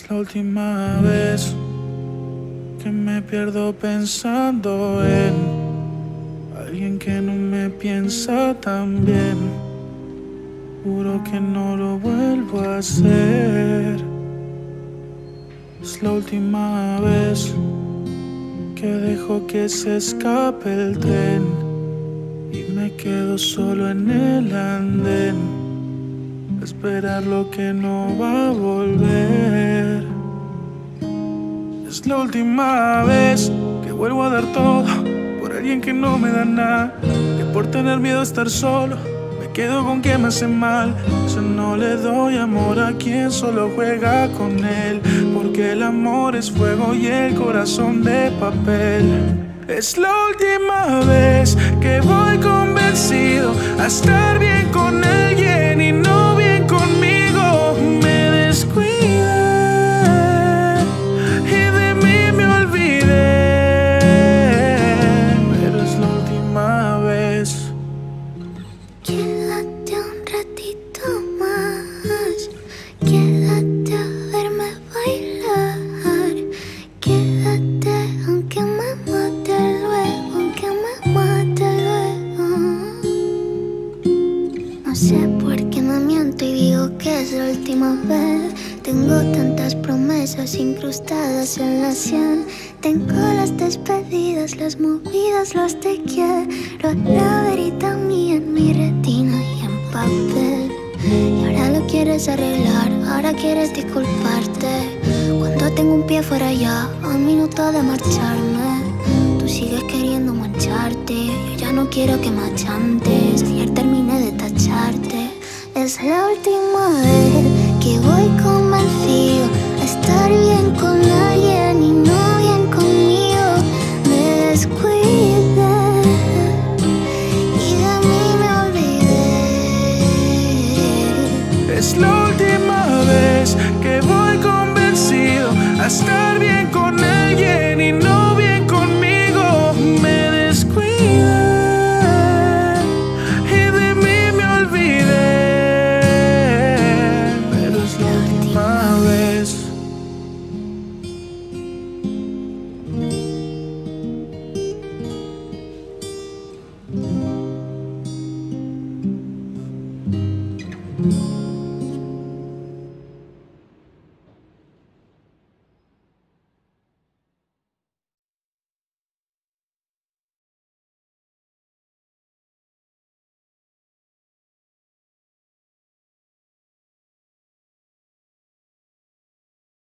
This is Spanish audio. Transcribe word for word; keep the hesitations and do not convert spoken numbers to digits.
Es la última vez que me pierdo pensando en alguien que no me piensa tan bien. Juro que no lo vuelvo a hacer. Es la última vez que dejo que se escape el tren y me quedo solo en el andén, a esperar lo que no va a volver. Es la última vez que vuelvo a dar todo por alguien que no me da nada, que por tener miedo a estar solo me quedo con quien me hace mal. Yo no le doy amor a quien solo juega con él, porque el amor es fuego y el corazón de papel. Es la última vez que voy convencido a estar bien con alguien y no bien conmigo. Me descuidé y de mí me olvidé, pero es la última vez. Quédate un ratito más, quédate a verme bailar, quédate aunque me mate luego, aunque me mate luego. No sé por qué me miento y digo que es la última vez. Tengo tantas promesas incrustadas en la sien. Tengo las despedidas, las movidas, los te quiero, la verita mía en mi retina y en papel. Y ahora lo quieres arreglar, ahora quieres disculparte, cuando tengo un pie fuera ya, a un minuto de marcharme. Tú sigues queriendo mancharte, yo ya no quiero que me achantes. Ayer terminé de tacharte. Es la última vez que voy convencido a estar bien con alguien y no bien conmigo. Me descuidé y de mí me olvidé. Es la última vez que voy convencido a estar